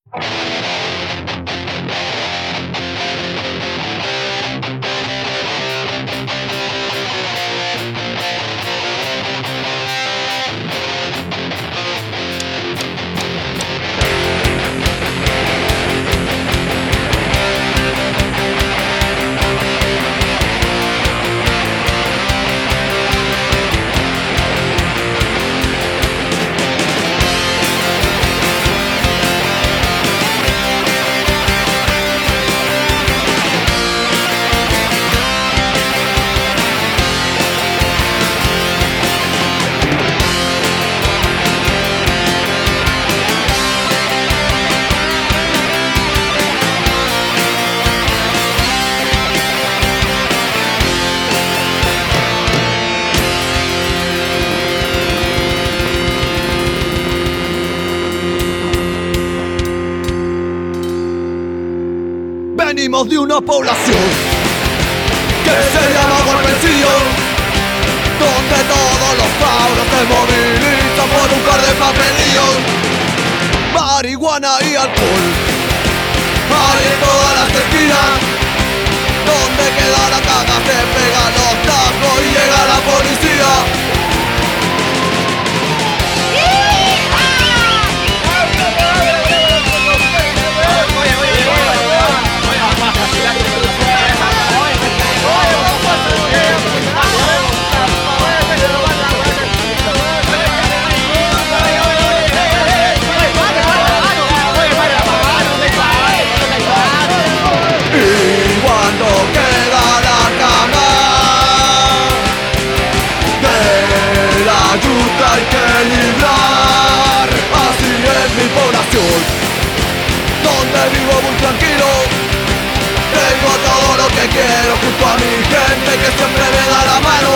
Venimos de una población que se llama Golpencillo, donde todos los cabros se movilizan por un par de papelillos. Marihuana y alcohol hay en todas las esquinas. Donde queda la caga se pegan los tacos y llega la policía. Hay que librar, así es mi población, donde vivo muy tranquilo. Tengo todo lo que quiero junto a mi gente que siempre me da la mano.